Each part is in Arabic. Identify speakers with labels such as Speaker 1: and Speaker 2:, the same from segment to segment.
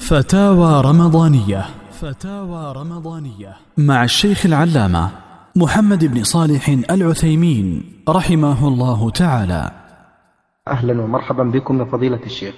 Speaker 1: فتاوى رمضانية. فتاوى رمضانية مع الشيخ العلامة محمد بن صالح العثيمين رحمه الله تعالى.
Speaker 2: أهلا ومرحبا بكم يا فضيلة الشيخ.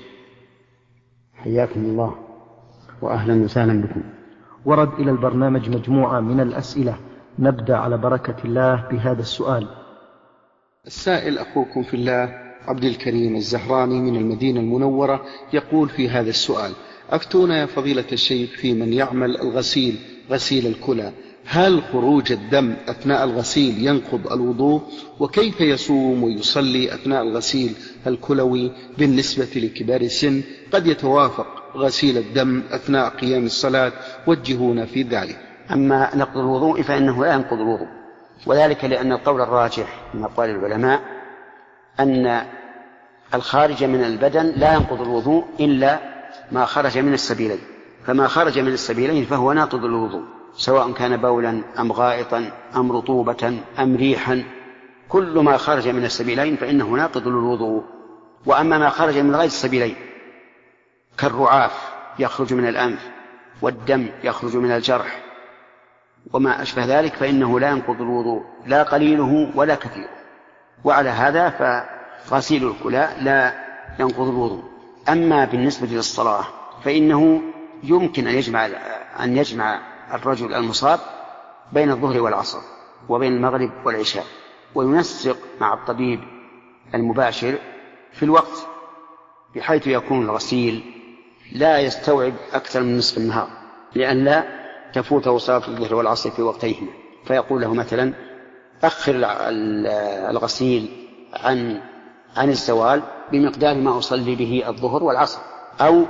Speaker 3: حياكم الله وأهلا وسهلا بكم.
Speaker 2: ورد إلى البرنامج مجموعة من الأسئلة، نبدأ على بركة الله بهذا السؤال.
Speaker 4: السائل أخوكم في الله عبد الكريم الزهراني من المدينة المنورة يقول في هذا السؤال: أفتونا يا فضيلة الشيخ في من يعمل الغسيل غسيل الكلى، هل خروج الدم أثناء الغسيل ينقض الوضوء؟ وكيف يصوم ويصلي أثناء الغسيل الكلوي بالنسبة لكبار السن؟ قد يتوافق غسيل الدم أثناء قيام الصلاة، وجهونا في ذلك.
Speaker 3: أما نقض الوضوء فإنه لا ينقض الوضوء، وذلك لأن القول الراجح من أقوال العلماء أن الخارج من البدن لا ينقض الوضوء إلا ما خرج من السبيلين، فما خرج من السبيلين فهو ناقض الوضوء، سواء كان بولا أم غائطا أم رطوبة أم ريحا، كل ما خرج من السبيلين فإنه ناقض للوضوء. وأما ما خرج من غير السبيلين كالرعاف يخرج من الأنف والدم يخرج من الجرح وما أشبه ذلك فإنه لا ينقض الوضوء، لا قليله ولا كثيره. وعلى هذا فغسيل الكلى لا ينقض الوضوء. أما بالنسبة للصلاة فإنه يمكن أن يجمع الرجل المصاب بين الظهر والعصر وبين المغرب والعشاء، وينسق مع الطبيب المباشر في الوقت بحيث يكون الغسيل لا يستوعب أكثر من نصف النهار، لئلا تفوته صلاة الظهر والعصر في وقتيهما. فيقول له مثلا: أخر الغسيل عن الزوال بمقدار ما أصلي به الظهر والعصر، أو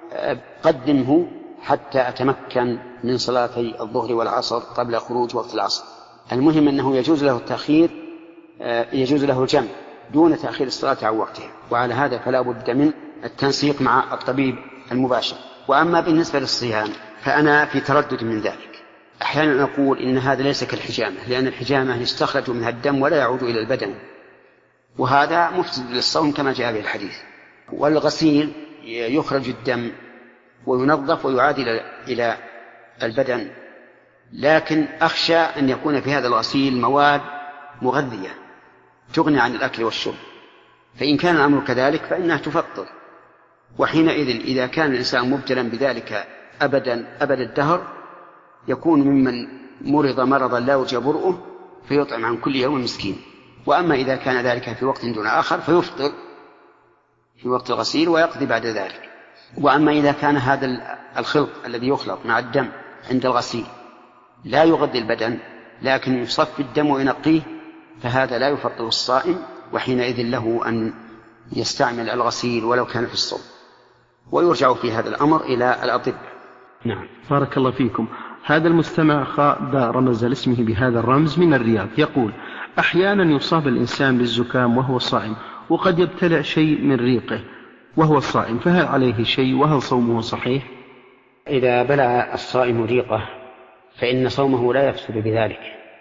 Speaker 3: قدمه حتى أتمكن من صلاتي الظهر والعصر قبل خروج وقت العصر. المهم أنه يجوز له التأخير، يجوز له الجمع دون تأخير الصلاة عن وقتها، وعلى هذا فلا بد من التنسيق مع الطبيب المباشر. وأما بالنسبة للصيام فأنا في تردد من ذلك. أحيانا أقول إن هذا ليس كالحجامة، لأن الحجامة يستخرج منها الدم ولا يعود إلى البدن، وهذا مفسد للصوم كما جاء به الحديث. والغسيل يخرج الدم وينظف ويعاد إلى البدن، لكن أخشى أن يكون في هذا الغسيل مواد مغذية تغني عن الأكل والشرب، فإن كان الأمر كذلك فإنها تفطر، وحينئذ إذا كان الإنسان مبتلا بذلك أبد الدهر يكون ممن مرض مرضا لا يرجى برؤه فيطعم عن كل يوم مسكين. وأما إذا كان ذلك في وقت دون آخر فيفطر في وقت الغسيل ويقضي بعد ذلك. وأما إذا كان هذا الخلط الذي يخلط مع الدم عند الغسيل لا يغذي البدن لكن يصفي الدم وينقيه فهذا لا يفطر الصائم، وحينئذ له أن يستعمل الغسيل ولو كان في الصوم، ويرجع في هذا الأمر إلى الأطباء.
Speaker 2: نعم، بارك الله فيكم. هذا المستمع خاء رمز لاسمه بهذا الرمز من الرياض يقول: أحيانا يصاب الإنسان بالزكام وهو صائم، وقد يبتلع شيء من ريقه وهو صائم، فهل عليه شيء وهل صومه صحيح؟
Speaker 3: إذا بلع الصائم ريقه فإن صومه لا يفسد بذلك،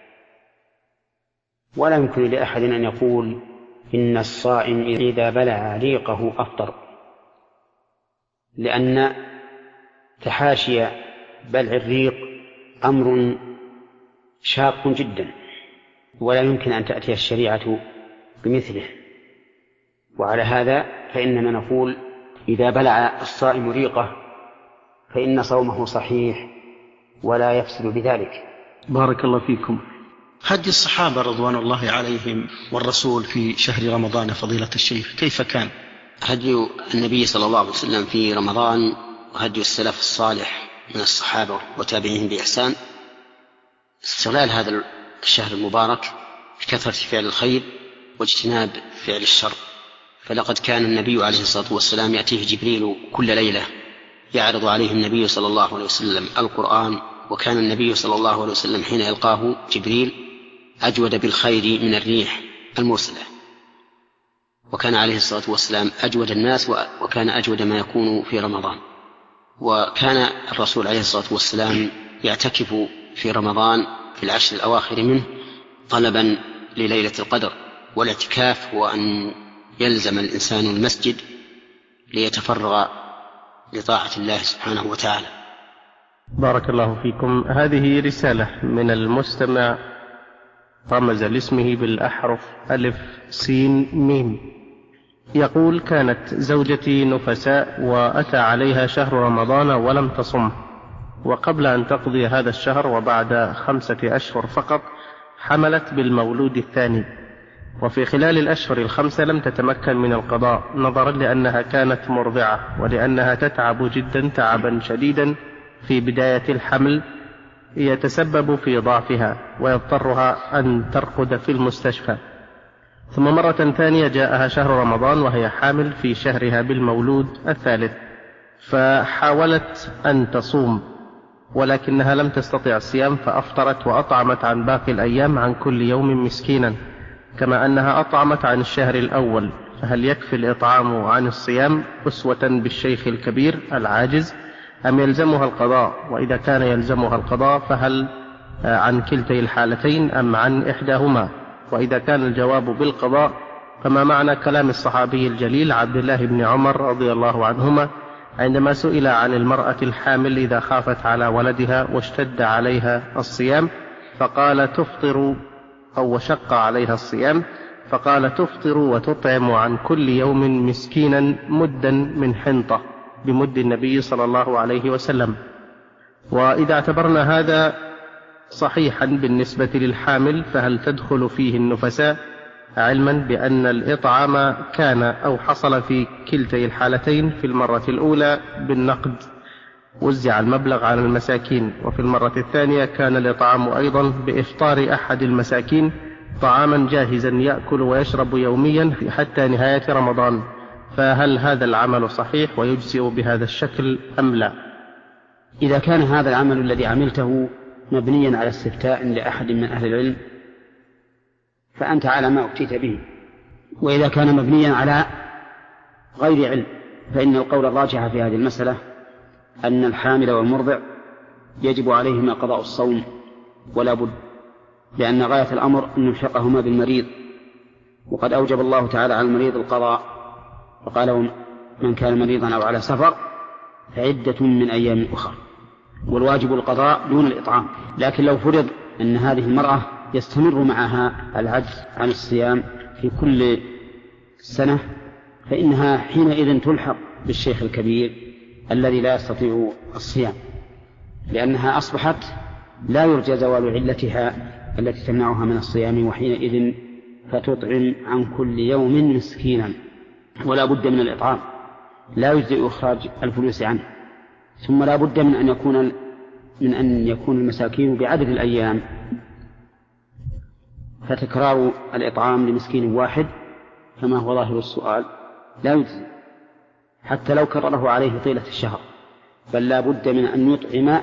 Speaker 3: ولا يمكن لأحد أن يقول إن الصائم إذا بلع ريقه أفطر، لأن تحاشي بلع الريق أمر شاق جدا، ولا يمكن أن تأتي الشريعة بمثله. وعلى هذا فإننا نقول إذا بلع الصائم ريقه فإن صومه صحيح ولا يفسد بذلك.
Speaker 2: بارك الله فيكم. هدي الصحابة رضوان الله عليهم والرسول في شهر رمضان فضيلة الشيخ كيف كان؟
Speaker 3: هدي النبي صلى الله عليه وسلم في رمضان وهدي السلف الصالح من الصحابة وتابعيهم بإحسان استغلال هذا الشهر المبارك بكثرة فعل الخير واجتناب فعل الشر. فلقد كان النبي عليه الصلاة والسلام يأتيه جبريل كل ليلة يعرض عليه النبي صلى الله عليه وسلم القرآن، وكان النبي صلى الله عليه وسلم حين يلقاه جبريل أجود بالخير من الريح المرسلة، وكان عليه الصلاة والسلام أجود الناس، وكان أجود ما يكون في رمضان. وكان الرسول عليه الصلاة والسلام يعتكف في رمضان في العشر الأواخر منه طلبا لليلة القدر. والاعتكاف هو أن يلزم الإنسان المسجد ليتفرغ لطاعة الله سبحانه وتعالى.
Speaker 2: بارك الله فيكم. هذه رسالة من المستمع رمز لاسمه بالأحرف ألف سين ميم. يقول: كانت زوجتي نفساء وأتى عليها شهر رمضان ولم تصم، وقبل أن تقضي هذا الشهر وبعد 5 أشهر فقط حملت بالمولود الثاني، وفي خلال الأشهر 5 لم تتمكن من القضاء نظرا لأنها كانت مرضعة، ولأنها تتعب جدا تعبا شديدا في بداية الحمل يتسبب في ضعفها ويضطرها أن ترقد في المستشفى. ثم مرة ثانية جاءها شهر رمضان وهي حامل في شهرها بالمولود الثالث، فحاولت أن تصوم ولكنها لم تستطع الصيام، فأفطرت وأطعمت عن باقي الأيام عن كل يوم مسكينا، كما أنها أطعمت عن الشهر الأول. فهل يكفي الإطعام عن الصيام أسوة بالشيخ الكبير العاجز، أم يلزمها القضاء؟ وإذا كان يلزمها القضاء فهل عن كلتي الحالتين أم عن إحداهما؟ وإذا كان الجواب بالقضاء فما معنى كلام الصحابي الجليل عبد الله بن عمر رضي الله عنهما عندما سئل عن المرأة الحامل إذا خافت على ولدها واشتد عليها الصيام فقال تفطر، أو وشق عليها الصيام فقال تفطر وتطعم عن كل يوم مسكينا مدا من حنطة بمد النبي صلى الله عليه وسلم. وإذا اعتبرنا هذا صحيحا بالنسبة للحامل فهل تدخل فيه النفساء، علما بأن الإطعام كان أو حصل في كلتي الحالتين؟ في المرة الأولى بالنقد وزع المبلغ على المساكين، وفي المرة الثانية كان الإطعام أيضا بإفطار أحد المساكين طعاما جاهزا يأكل ويشرب يوميا حتى نهاية رمضان، فهل هذا العمل صحيح ويجزئ بهذا الشكل أم لا؟
Speaker 3: إذا كان هذا العمل الذي عملته مبنيا على استفتاء لأحد من أهل العلم فأنت على ما أفتيت به، وإذا كان مبنيا على غير علم فإن القول الراجح في هذه المسألة أن الحامل والمرضع يجب عليهما قضاء الصوم ولا بد، لأن غاية الأمر أن نلحقهما بالمريض، وقد أوجب الله تعالى على المريض القضاء، وقال من كان مريضا أو على سفر فعدة من أيام أخرى، والواجب القضاء دون الإطعام. لكن لو فرض أن هذه المرأة يستمر معها العجز عن الصيام في كل سنة فإنها حينئذ تلحق بالشيخ الكبير الذي لا يستطيع الصيام، لأنها أصبحت لا يرجى زوال علتها التي تمنعها من الصيام، وحينئذ فتطعم عن كل يوم مسكينا، ولا بد من الإطعام، لا يجزئ إخراج الفلوس عنه. ثم لا بد من أن يكون المساكين بعدد الأيام، فتكرار الإطعام لمسكين واحد كما هو ظاهر السؤال لا يجزي حتى لو كرره عليه طيلة الشهر، بل لا بد من أن يطعم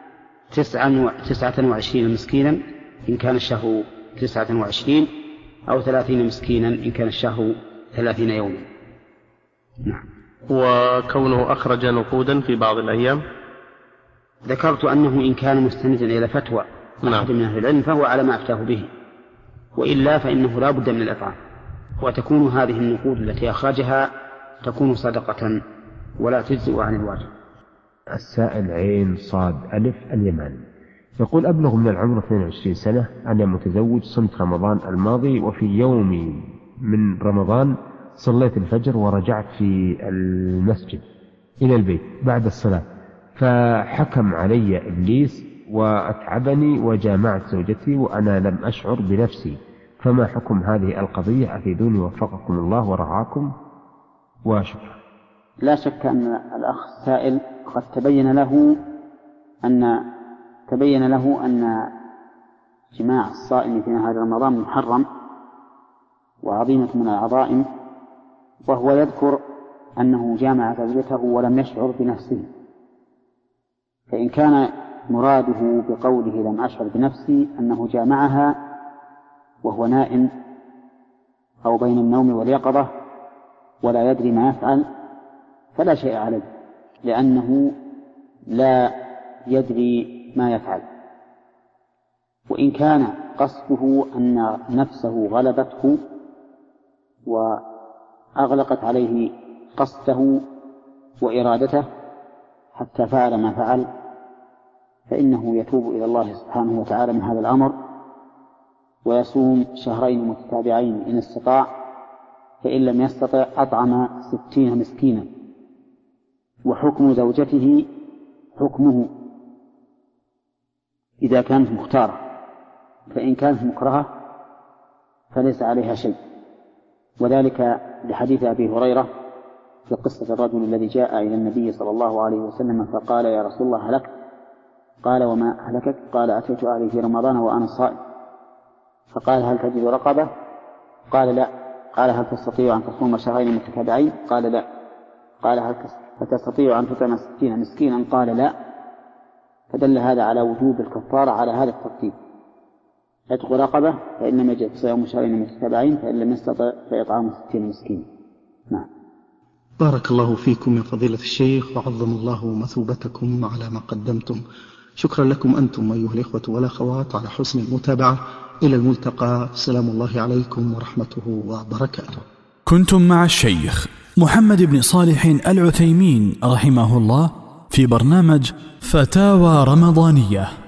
Speaker 3: 29 مسكينا إن كان الشهر 29، أو 30 مسكينا إن كان الشهر 30 يوما. نعم.
Speaker 2: وكونه أخرج نقودا في بعض الأيام،
Speaker 3: ذكرت أنه إن كان مستندا إلى فتوى أحد من أهل العلم فهو على ما أفتاه به، وإلا فإنه لا بد من الإطعام، وتكون هذه النقود التي أخرجها تكون صدقة ولا تجزئ عن الواجب.
Speaker 5: السائل عين صاد ألف اليمن يقول: أبلغ من العمر 22 سنة، أنا متزوج، صمت رمضان الماضي، وفي يوم من رمضان صليت الفجر ورجعت في المسجد إلى البيت بعد الصلاة، فحكم علي إبليس وأتعبني وجامعت زوجتي وأنا لم أشعر بنفسي، فما حكم هذه القضية؟ أفيدوني وفقكم الله ورعاكم وشكرا.
Speaker 3: لا شك أن الأخ السائل قد تبين له أن جماع الصائم في نهار رمضان محرم وعظيمة من العظائم، وهو يذكر أنه جامع زوجته ولم يشعر بنفسه، فإن كان مراده بقوله لم أشعر بنفسي أنه جامعها وهو نائم أو بين النوم واليقظة ولا يدري ما يفعل فلا شيء عليه، لأنه لا يدري ما يفعل. وإن كان قصده أن نفسه غلبته وأغلقت عليه قصده وإرادته
Speaker 6: حتى فعل ما فعل فإنه يتوب إلى الله سبحانه وتعالى من هذا الأمر، ويصوم شهرين متتابعين إن استطاع، فإن لم يستطع أطعم 60 مسكينا. وحكم زوجته حكمه إذا كانت مختارة، فإن كانت مكرهة فليس عليها شيء، وذلك لحديث أبي هريرة في قصة الرجل الذي جاء إلى النبي صلى الله عليه وسلم فقال: يا رسول الله هلكت. قال: وما أهلكك؟ قال: أتيت أهلي في رمضان وأنا صائم. فقال: هل تجد رقبة؟ قال: لا. قال: هل تستطيع أن تصوم شهرين متتابعين؟ قال: لا. قال: هل تستطيع أن تطعم 60 مسكينا؟ قال: لا. فدل هذا على وجوب الكفارة على هذا الترتيب: عتق رقبة فإن لم يجد صيام شهرين متتابعين، فإن لم يستطع فإطعام 60 مسكين. نعم.
Speaker 4: بارك الله فيكم يا فضيلة الشيخ، وعظم الله مثوبتكم على ما قدمتم. شكرا لكم أنتم أيها الإخوة والأخوات على حسن المتابعة. إلى الملتقى. سلام الله عليكم ورحمته وبركاته.
Speaker 1: كنتم مع الشيخ محمد بن صالح العثيمين رحمه الله في برنامج فتاوى رمضانية.